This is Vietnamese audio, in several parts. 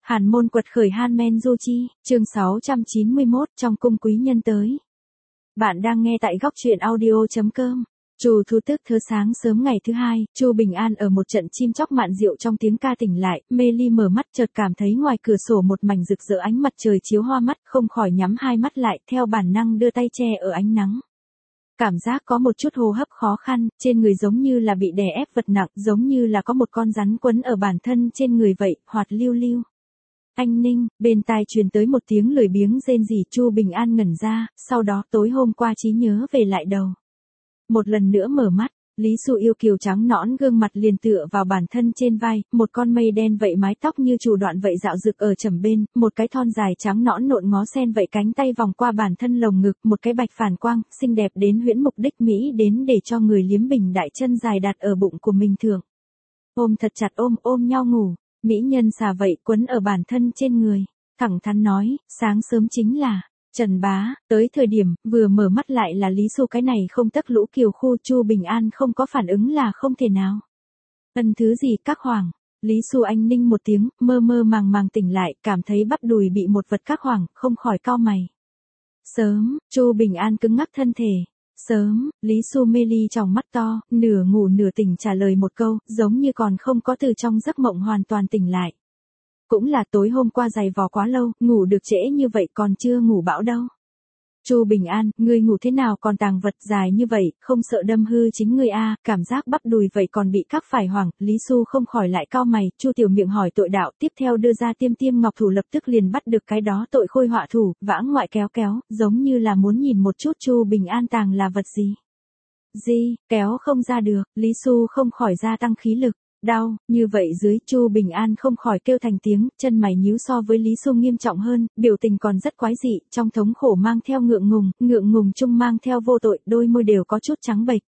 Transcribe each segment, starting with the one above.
Hàn môn quật khởi Han Du Chi, chương 691, trong cung quý nhân tới. Bạn đang nghe tại góc truyện audio.com. Chu Thu Tức thơ sáng sớm ngày thứ hai, Chu Bình An ở một trận chim chóc mạn diệu trong tiếng ca tỉnh lại, mê ly mở mắt chợt cảm thấy ngoài cửa sổ một mảnh rực rỡ ánh mặt trời chiếu hoa mắt, không khỏi nhắm hai mắt lại, theo bản năng đưa tay che ở ánh nắng. Cảm giác có một chút hô hấp khó khăn, trên người giống như là bị đè ép vật nặng, giống như là có một con rắn quấn ở bản thân trên người vậy, hoạt lưu lưu. Anh Ninh, bên tai truyền tới một tiếng lười biếng rên rỉ. Chu Bình An ngẩn ra, sau đó tối hôm qua trí nhớ về lại đầu. Một lần nữa mở mắt, Lý Xu yêu kiều trắng nõn gương mặt liền tựa vào bản thân trên vai, một con mây đen vậy mái tóc như chủ đoạn vậy dạo rực ở chẩm bên, một cái thon dài trắng nõn nộn ngó sen vậy cánh tay vòng qua bản thân lồng ngực, một cái bạch phản quang, xinh đẹp đến huyễn mục đích mỹ đến để cho người liếm bình đại chân dài đặt ở bụng của mình thượng. Ôm thật chặt ôm nhau ngủ. Mỹ nhân xà vậy quấn ở bản thân trên người, thẳng thắn nói, sáng sớm chính là, Trần Bá, tới thời điểm, vừa mở mắt lại là Lý Xu cái này không tấc lũ kiều khu. Chu Bình An không có phản ứng là không thể nào. Ân thứ gì các hoàng, Lý Xu anh ninh một tiếng, mơ màng tỉnh lại, cảm thấy bắp đùi bị một vật các hoàng, không khỏi cau mày. Sớm, Chu Bình An cứng ngắc thân thể. Sớm, Lý Xu mê ly trong mắt to, nửa ngủ nửa tỉnh trả lời một câu, giống như còn không có từ trong giấc mộng hoàn toàn tỉnh lại. Cũng là tối hôm qua dày vò quá lâu, ngủ được trễ như vậy còn chưa ngủ bão đâu. Chu Bình An, ngươi ngủ thế nào còn tàng vật dài như vậy, không sợ đâm hư chính ngươi a? Cảm giác bắp đùi vậy còn bị các phải hoảng, Lý Xu không khỏi lại cau mày. Chu Tiểu Miệng hỏi tội đạo, tiếp theo đưa ra tiêm ngọc thủ lập tức liền bắt được cái đó tội khôi họa thủ, vãng ngoại kéo, giống như là muốn nhìn một chút Chu Bình An tàng là vật gì. Kéo không ra được, Lý Xu không khỏi gia tăng khí lực. Đau, như vậy dưới, Chu Bình An không khỏi kêu thành tiếng, chân mày nhíu so với Lý Xu nghiêm trọng hơn, biểu tình còn rất quái dị, trong thống khổ mang theo ngượng ngùng chung mang theo vô tội, đôi môi đều có chút trắng bệch.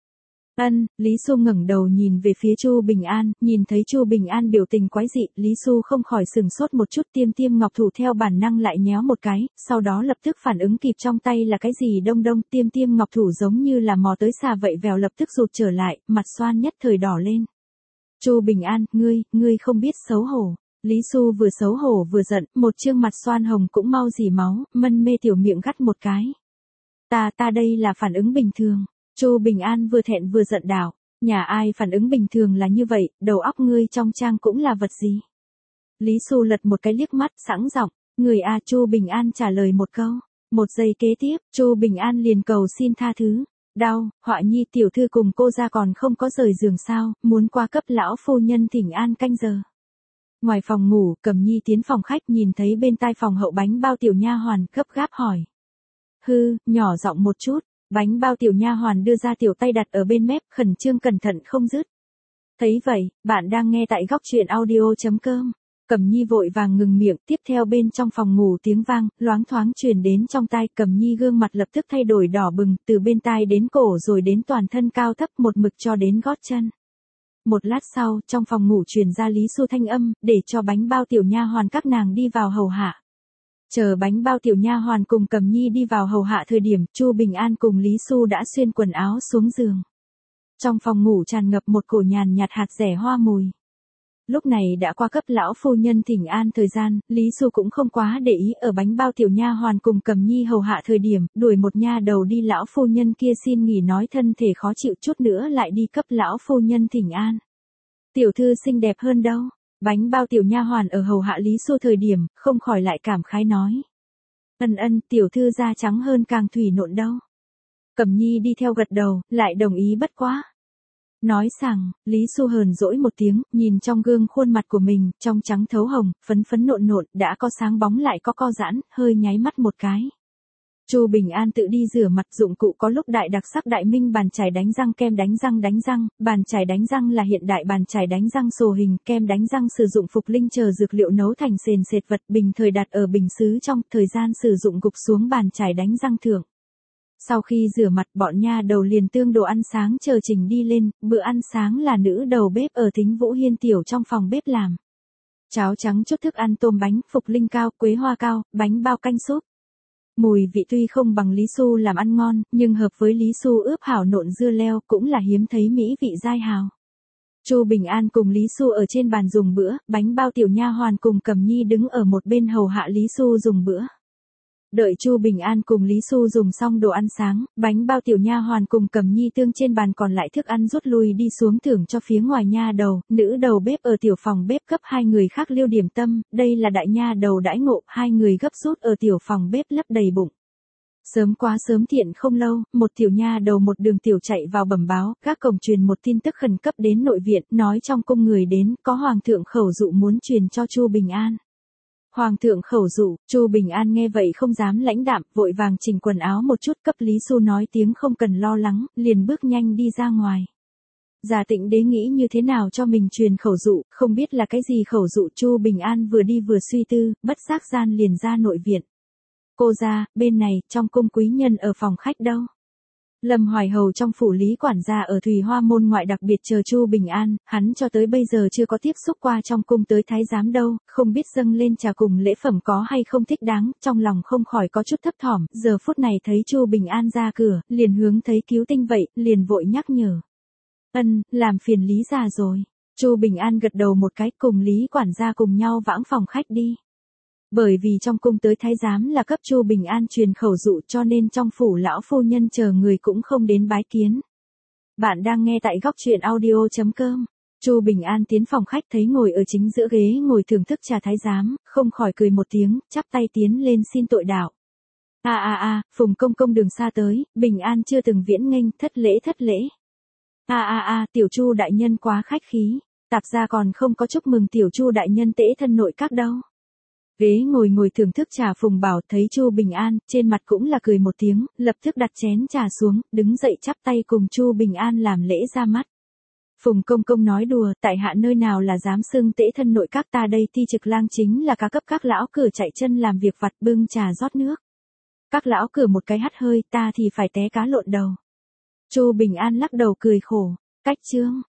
Lý Xu ngẩng đầu nhìn về phía Chu Bình An, nhìn thấy Chu Bình An biểu tình quái dị, Lý Xu không khỏi sừng sốt một chút, tiêm ngọc thủ theo bản năng lại nhéo một cái, sau đó lập tức phản ứng kịp trong tay là cái gì đông, tiêm ngọc thủ giống như là mò tới xà vậy vèo lập tức rụt trở lại, mặt xoan nhất thời đỏ lên. Chu Bình An, ngươi không biết xấu hổ. Lý Xu vừa xấu hổ vừa giận, một trương mặt xoan hồng cũng mau dỉ máu, mân mê tiểu miệng gắt một cái. Ta đây là phản ứng bình thường. Chu Bình An vừa thẹn vừa giận đảo, nhà ai phản ứng bình thường là như vậy, đầu óc ngươi trong trang cũng là vật gì? Lý Xu lật một cái liếc mắt, sẵn giọng, người a. Chu Bình An trả lời một câu, một giây kế tiếp, Chu Bình An liền cầu xin tha thứ. Đau, Họa Nhi tiểu thư cùng cô ra còn không có rời giường sao, muốn qua cấp lão phu nhân thỉnh an canh giờ. Ngoài phòng ngủ, Cẩm Nhi tiến phòng khách nhìn thấy bên tai phòng hậu bánh bao tiểu nha hoàn, gấp gáp hỏi. Nhỏ giọng một chút, bánh bao tiểu nha hoàn đưa ra tiểu tay đặt ở bên mép, khẩn trương cẩn thận không dứt. Thấy vậy, bạn đang nghe tại góc truyện audio.com. Cẩm Nhi vội vàng ngừng miệng, tiếp theo bên trong phòng ngủ tiếng vang, loáng thoáng truyền đến trong tai, Cẩm Nhi gương mặt lập tức thay đổi đỏ bừng, từ bên tai đến cổ rồi đến toàn thân cao thấp một mực cho đến gót chân. Một lát sau, trong phòng ngủ truyền ra Lý Xu thanh âm, để cho bánh bao tiểu nha hoàn các nàng đi vào hầu hạ. Chờ bánh bao tiểu nha hoàn cùng Cẩm Nhi đi vào hầu hạ thời điểm, Chu Bình An cùng Lý Xu đã xuyên quần áo xuống giường. Trong phòng ngủ tràn ngập một cổ nhàn nhạt hạt dẻ hoa mùi. Lúc này đã qua cấp lão phu nhân thỉnh an thời gian, Lý Xu cũng không quá để ý ở bánh bao tiểu nha hoàn cùng Cẩm Nhi hầu hạ thời điểm, đuổi một nha đầu đi lão phu nhân kia xin nghỉ nói thân thể khó chịu chút nữa lại đi cấp lão phu nhân thỉnh an. Tiểu thư xinh đẹp hơn đâu, bánh bao tiểu nha hoàn ở hầu hạ Lý Xu thời điểm, không khỏi lại cảm khái nói. Tiểu thư da trắng hơn càng thủy nộn đâu. Cẩm Nhi đi theo gật đầu, lại đồng ý bất quá. Nói rằng, Lý Xu hờn dỗi một tiếng, nhìn trong gương khuôn mặt của mình, trong trắng thấu hồng, phấn nộn, đã có sáng bóng lại có co giãn, hơi nháy mắt một cái. Chu Bình An tự đi rửa mặt, dụng cụ có lúc đại đặc sắc đại minh bàn chải đánh răng, kem đánh răng, bàn chải đánh răng là hiện đại bàn chải đánh răng sồ hình, kem đánh răng sử dụng phục linh chờ dược liệu nấu thành sền sệt vật, bình thời đặt ở bình sứ trong, thời gian sử dụng gục xuống bàn chải đánh răng thượng. Sau khi rửa mặt bọn nha đầu liền tương đồ ăn sáng chờ trình đi lên, bữa ăn sáng là nữ đầu bếp ở Thính Vũ Hiên tiểu trong phòng bếp làm. Cháo trắng chút thức ăn tôm bánh, phục linh cao, quế hoa cao, bánh bao canh súp. Mùi vị tuy không bằng Lý Xu làm ăn ngon, nhưng hợp với Lý Xu ướp hảo nộn dưa leo cũng là hiếm thấy mỹ vị dai hào. Chu Bình An cùng Lý Xu ở trên bàn dùng bữa, bánh bao tiểu nha hoàn cùng Cẩm Nhi đứng ở một bên hầu hạ Lý Xu dùng bữa. Đợi Chu Bình An cùng Lý Xu dùng xong đồ ăn sáng, bánh bao tiểu nha hoàn cùng Cẩm Nhi tương trên bàn còn lại thức ăn rút lui đi xuống thưởng cho phía ngoài nha đầu, nữ đầu bếp ở tiểu phòng bếp cấp hai người khác liêu điểm tâm, đây là đại nha đầu đãi ngộ, hai người gấp rút ở tiểu phòng bếp lấp đầy bụng. Sớm quá sớm thiện không lâu, một tiểu nha đầu một đường tiểu chạy vào bẩm báo, các cổng truyền một tin tức khẩn cấp đến nội viện, nói trong cung người đến, có hoàng thượng khẩu dụ muốn truyền cho Chu Bình An. Hoàng thượng khẩu dụ, Chu Bình An nghe vậy không dám lãnh đạm, vội vàng chỉnh quần áo một chút cấp Lý Xu nói tiếng không cần lo lắng, liền bước nhanh đi ra ngoài. Giả Tịnh Đế nghĩ như thế nào cho mình truyền khẩu dụ, không biết là cái gì khẩu dụ. Chu Bình An vừa đi vừa suy tư, bất giác gian liền ra nội viện. Cô ra, bên này, trong cung quý nhân ở phòng khách đâu? Lâm Hoài Hầu trong phủ Lý quản gia ở Thùy Hoa môn ngoại đặc biệt chờ Chu Bình An, hắn cho tới bây giờ chưa có tiếp xúc qua trong cung tới thái giám đâu, không biết dâng lên trà cùng lễ phẩm có hay không thích đáng, trong lòng không khỏi có chút thấp thỏm, giờ phút này thấy Chu Bình An ra cửa, liền hướng thấy cứu tinh vậy, liền vội nhắc nhở. Làm phiền Lý già rồi. Chu Bình An gật đầu một cái, cùng Lý quản gia cùng nhau vãng phòng khách đi. Bởi vì trong cung tới thái giám là cấp Chu Bình An truyền khẩu dụ cho nên trong phủ lão phu nhân chờ người cũng không đến bái kiến. Bạn đang nghe tại góc truyện audio.com. Chu Bình An tiến phòng khách thấy ngồi ở chính giữa ghế ngồi thưởng thức trà thái giám, không khỏi cười một tiếng, chắp tay tiến lên xin tội đạo. Phùng công công đường xa tới, Bình An chưa từng viễn nghênh, thất lễ. Tiểu Chu đại nhân quá khách khí, tạp gia còn không có chúc mừng tiểu Chu đại nhân tễ thân nội các đâu. Ghế ngồi thưởng thức trà Phùng Bảo thấy Chu Bình An, trên mặt cũng là cười một tiếng, lập tức đặt chén trà xuống, đứng dậy chắp tay cùng Chu Bình An làm lễ ra mắt. Phùng công công nói đùa, tại hạ nơi nào là dám xưng tễ thân nội các, ta đây ti trực lang chính là cá cấp các lão cửa chạy chân làm việc vặt bưng trà rót nước. Các lão cửa một cái hắt hơi, ta thì phải té cá lộn đầu. Chu Bình An lắc đầu cười khổ, cách chương.